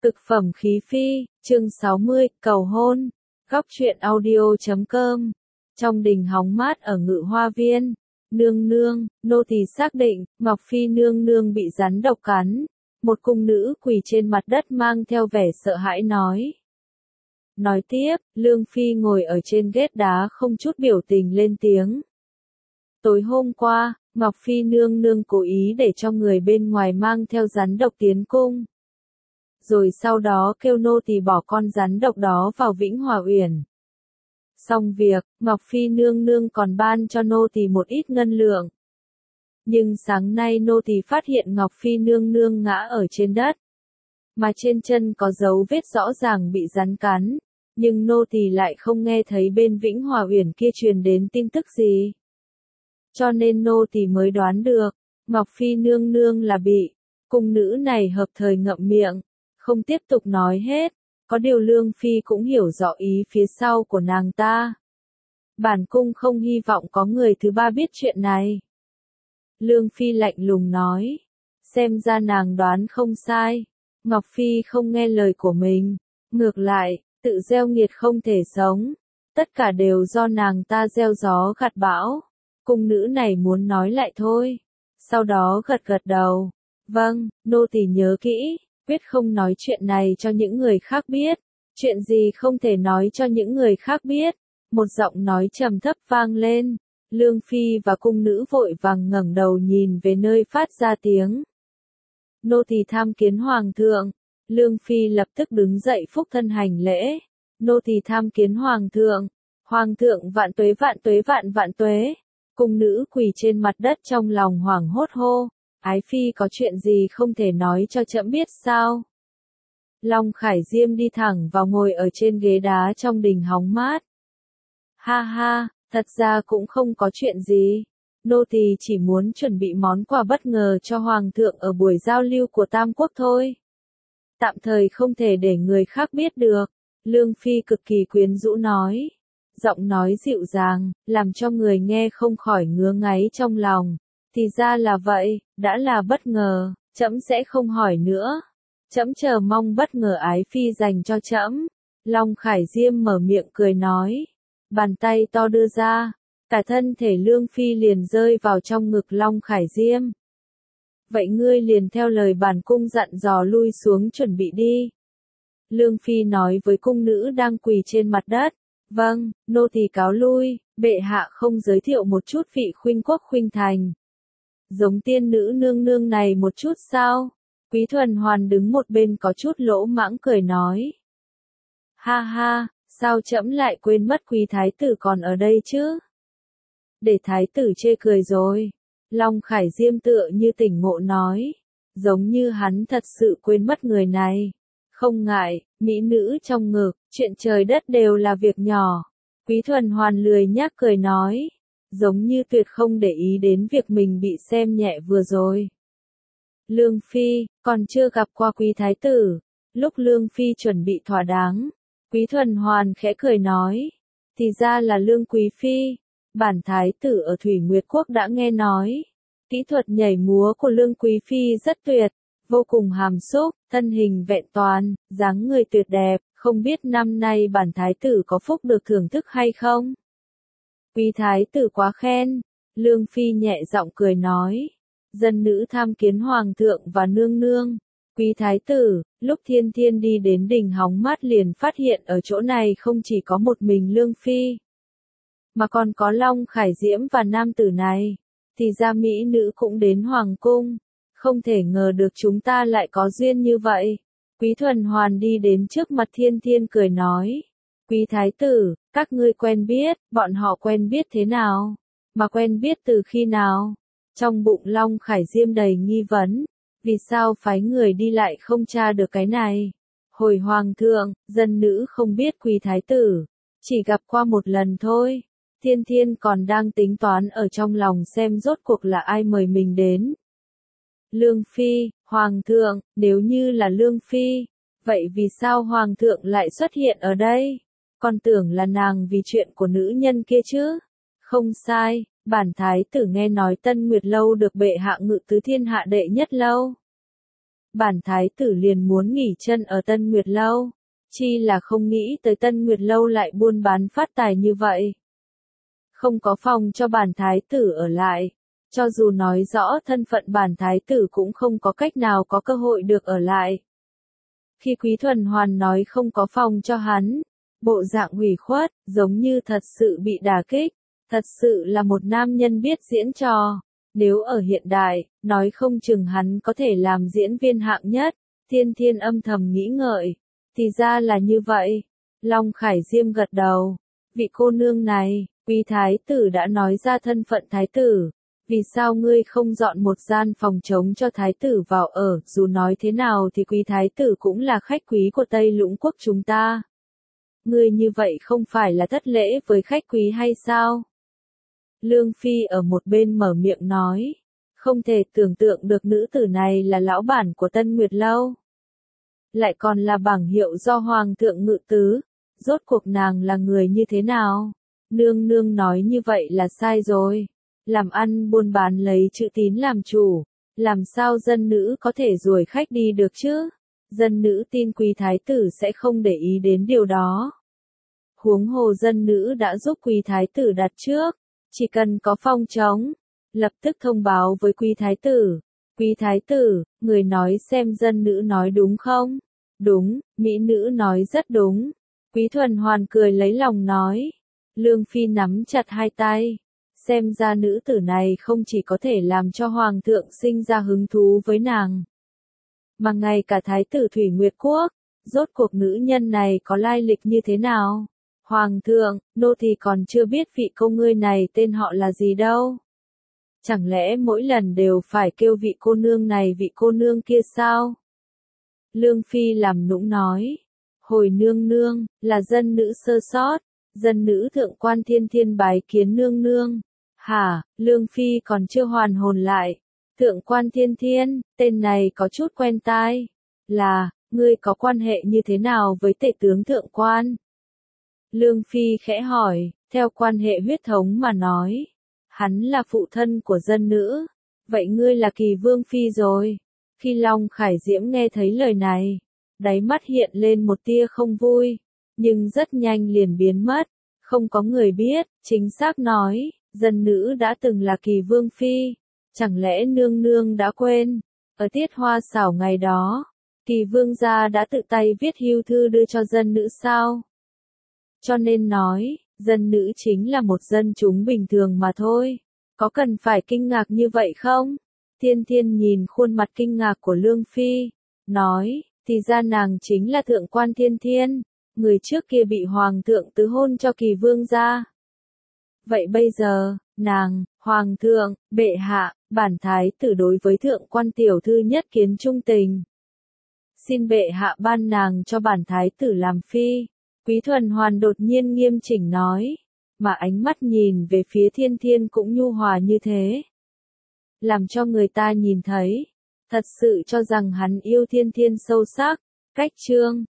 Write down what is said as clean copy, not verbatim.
Cực phẩm khí phi, chương 60, cầu hôn. Góc truyện audio.com. Trong đình hóng mát ở Ngự Hoa Viên, nương nương, nô tỳ xác định, Ngọc Phi nương nương bị rắn độc cắn. Một cung nữ quỳ trên mặt đất mang theo vẻ sợ hãi nói. Nói tiếp, Lương Phi ngồi ở trên ghét đá không chút biểu tình lên tiếng. Tối hôm qua, Ngọc Phi nương nương cố ý để cho người bên ngoài mang theo rắn độc tiến cung. Rồi sau đó kêu nô tỳ bỏ con rắn độc đó vào Vĩnh Hòa Uyển. Xong việc, Ngọc Phi nương nương còn ban cho nô tỳ một ít ngân lượng. Nhưng sáng nay nô tỳ phát hiện Ngọc Phi nương nương ngã ở trên đất. Mà trên chân có dấu vết rõ ràng bị rắn cắn, nhưng nô tỳ lại không nghe thấy bên Vĩnh Hòa Uyển kia truyền đến tin tức gì. Cho nên nô tỳ mới đoán được, Ngọc Phi nương nương là bị. Cung nữ này hợp thời ngậm miệng, không tiếp tục nói hết, có điều Lương Phi cũng hiểu rõ ý phía sau của nàng ta. Bản cung không hy vọng có người thứ ba biết chuyện này. Lương Phi lạnh lùng nói, xem ra nàng đoán không sai, Ngọc Phi không nghe lời của mình, ngược lại, tự gieo nghiệt không thể sống, tất cả đều do nàng ta gieo gió gặt bão. Cung nữ này muốn nói lại thôi, sau đó gật gật đầu, vâng, nô tỳ nhớ kỹ. Quyết không nói chuyện này cho những người khác biết. Chuyện gì không thể nói cho những người khác biết. Một giọng nói trầm thấp vang lên. Lương Phi và cung nữ vội vàng ngẩng đầu nhìn về nơi phát ra tiếng. Nô tỳ tham kiến hoàng thượng. Lương Phi lập tức đứng dậy phúc thân hành lễ. Nô tỳ tham kiến hoàng thượng. Hoàng thượng vạn tuế vạn tuế vạn vạn tuế. Cung nữ quỳ trên mặt đất trong lòng hoảng hốt hô. Ái Phi có chuyện gì không thể nói cho trẫm biết sao? Long Khải Diêm đi thẳng vào ngồi ở trên ghế đá trong đình hóng mát. Ha ha, thật ra cũng không có chuyện gì. Nô tỳ chỉ muốn chuẩn bị món quà bất ngờ cho Hoàng thượng ở buổi giao lưu của Tam Quốc thôi. Tạm thời không thể để người khác biết được. Lương Phi cực kỳ quyến rũ nói. Giọng nói dịu dàng, làm cho người nghe không khỏi ngứa ngáy trong lòng. Thì ra là vậy, đã là bất ngờ, trẫm sẽ không hỏi nữa. Trẫm chờ mong bất ngờ Ái Phi dành cho trẫm. Long Khải Diêm mở miệng cười nói. Bàn tay to đưa ra, cả thân thể Lương Phi liền rơi vào trong ngực Long Khải Diêm. Vậy ngươi liền theo lời bản cung dặn dò lui xuống chuẩn bị đi. Lương Phi nói với cung nữ đang quỳ trên mặt đất. Vâng, nô tỳ cáo lui, bệ hạ không giới thiệu một chút vị khuynh quốc khuynh thành. Giống tiên nữ nương nương này một chút sao? Quý Thuần Hoàn đứng một bên có chút lỗ mãng cười nói. Ha ha, sao trẫm lại quên mất quý thái tử còn ở đây chứ? Để thái tử chê cười rồi. Long Khải Diêm tựa như tỉnh ngộ nói. Giống như hắn thật sự quên mất người này. Không ngại, mỹ nữ trong ngực, chuyện trời đất đều là việc nhỏ. Quý Thuần Hoàn lười nhác cười nói. Giống như tuyệt không để ý đến việc mình bị xem nhẹ vừa rồi. Lương Phi, còn chưa gặp qua quý thái tử. Lúc Lương Phi chuẩn bị thỏa đáng, Quý Thuần Hoàn khẽ cười nói. Thì ra là Lương Quý Phi. Bản thái tử ở Thủy Nguyệt Quốc đã nghe nói. Kỹ thuật nhảy múa của Lương Quý Phi rất tuyệt, vô cùng hàm xúc, thân hình vẹn toàn, dáng người tuyệt đẹp, không biết năm nay bản thái tử có phúc được thưởng thức hay không? Quý thái tử quá khen, Lương Phi nhẹ giọng cười nói. Dân nữ tham kiến hoàng thượng và nương nương. Quý thái tử, lúc Thiên Thiên đi đến đình hóng mát liền phát hiện ở chỗ này không chỉ có một mình Lương Phi, mà còn có Long Khải Diễm và nam tử này. Thì ra mỹ nữ cũng đến hoàng cung. Không thể ngờ được chúng ta lại có duyên như vậy. Quý Thuần Hoàn đi đến trước mặt Thiên Thiên cười nói. Quý thái tử, các ngươi quen biết, bọn họ quen biết thế nào? Mà quen biết từ khi nào? Trong bụng Long Khải Diêm đầy nghi vấn. Vì sao phái người đi lại không tra được cái này? Hồi hoàng thượng, dân nữ không biết quý thái tử. Chỉ gặp qua một lần thôi. Thiên Thiên còn đang tính toán ở trong lòng xem rốt cuộc là ai mời mình đến. Lương Phi, hoàng thượng, nếu như là Lương Phi, vậy vì sao hoàng thượng lại xuất hiện ở đây? Con tưởng là nàng vì chuyện của nữ nhân kia chứ. Không sai, bản thái tử nghe nói Tân Nguyệt Lâu được bệ hạ ngự tứ thiên hạ đệ nhất lâu. bản thái tử liền muốn nghỉ chân ở Tân Nguyệt Lâu. Chi là không nghĩ tới Tân Nguyệt Lâu lại buôn bán phát tài như vậy. Không có phòng cho bản thái tử ở lại. Cho dù nói rõ thân phận bản thái tử cũng không có cách nào có cơ hội được ở lại. Khi Quý Thuần Hoàn nói không có phòng cho hắn, bộ dạng ủy khuất, giống như thật sự bị đả kích, thật sự là một nam nhân biết diễn trò. Nếu ở hiện đại, nói không chừng hắn có thể làm diễn viên hạng nhất. Thiên Thiên âm thầm nghĩ ngợi, thì ra là như vậy. Long Khải Diêm gật đầu, vị cô nương này, Quý thái tử đã nói ra thân phận thái tử. Vì sao ngươi không dọn một gian phòng trống cho thái tử vào ở, dù nói thế nào thì Quý thái tử cũng là khách quý của Tây Lũng quốc chúng ta. Ngươi như vậy không phải là thất lễ với khách quý hay sao? Lương Phi ở một bên mở miệng nói, không thể tưởng tượng được nữ tử này là lão bản của Tân Nguyệt Lâu. Lại còn là bảng hiệu do Hoàng thượng ngự tứ, rốt cuộc nàng là người như thế nào? Nương nương nói như vậy là sai rồi. Làm ăn buôn bán lấy chữ tín làm chủ, làm sao dân nữ có thể đuổi khách đi được chứ? Dân nữ tin Quý thái tử sẽ không để ý đến điều đó. Huống hồ dân nữ đã giúp Quý thái tử đặt trước, chỉ cần có phòng trống, lập tức thông báo với Quý thái tử. Quý thái tử, người nói xem dân nữ nói đúng không? Đúng, mỹ nữ nói rất đúng. Quý Thuần Hoàn cười lấy lòng nói. Lương Phi nắm chặt hai tay. Xem ra nữ tử này không chỉ có thể làm cho Hoàng thượng sinh ra hứng thú với nàng, mà ngay cả Thái tử Thủy Nguyệt Quốc, rốt cuộc nữ nhân này có lai lịch như thế nào? Hoàng thượng, nô tỳ còn chưa biết vị cô ngươi này tên họ là gì đâu. Chẳng lẽ mỗi lần đều phải kêu vị cô nương này vị cô nương kia sao? Lương Phi làm nũng nói. Hồi nương nương, là dân nữ sơ sót, dân nữ thượng quan Thiên Thiên bái kiến nương nương. Hả, Lương Phi còn chưa hoàn hồn lại. Thượng quan Thiên Thiên, tên này có chút quen tai. Là, ngươi có quan hệ như thế nào với tể tướng thượng quan? Lương Phi khẽ hỏi, theo quan hệ huyết thống mà nói. Hắn là phụ thân của dân nữ. Vậy ngươi là Kỳ Vương Phi rồi. Khi Long Khải Diễm nghe thấy lời này, đáy mắt hiện lên một tia không vui, nhưng rất nhanh liền biến mất. Không có người biết, chính xác nói, dân nữ đã từng là Kỳ Vương Phi. Chẳng lẽ nương nương đã quên? Ở tiết hoa xảo ngày đó, Kỳ Vương gia đã tự tay viết hưu thư đưa cho dân nữ sao? Cho nên nói, dân nữ chính là một dân chúng bình thường mà thôi. Có cần phải kinh ngạc như vậy không? Thiên Thiên nhìn khuôn mặt kinh ngạc của Lương Phi, nói, thì ra nàng chính là thượng quan Thiên Thiên, người trước kia bị Hoàng thượng tứ hôn cho Kỳ Vương gia. Vậy bây giờ, nàng, Hoàng thượng, bệ hạ, bản thái tử đối với thượng quan tiểu thư nhất kiến trung tình. Xin bệ hạ ban nàng cho bản thái tử làm phi. Quý Thuần Hoàn đột nhiên nghiêm chỉnh nói, mà ánh mắt nhìn về phía Thiên Thiên cũng nhu hòa như thế. Làm cho người ta nhìn thấy, thật sự cho rằng hắn yêu Thiên Thiên sâu sắc. Cách chương